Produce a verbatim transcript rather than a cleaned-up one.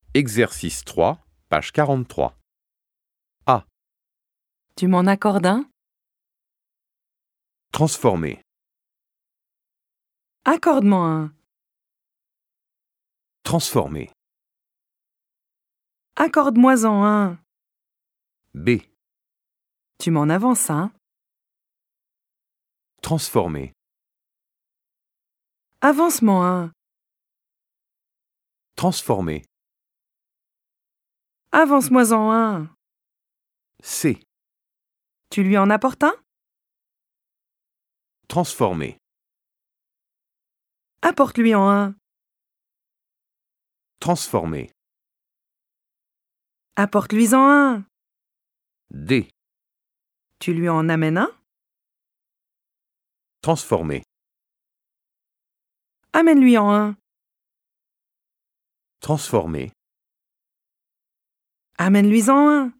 Exercice trois, page quarante-trois. A. Tu m'en accordes un? Transformer. Accorde-moi un. Transformer. Accorde-moi-en un. B. Tu m'en avances un. Transformer. Avance-moi un. Transformer. Avance-moi-en un. C. Tu lui en apportes un? Transformer. Apporte-lui-en un. Transformer. Apporte-lui-en un. D. Tu lui en amènes un? Transformer. Amène-lui-en un. Transformer. Amène-lui-en un.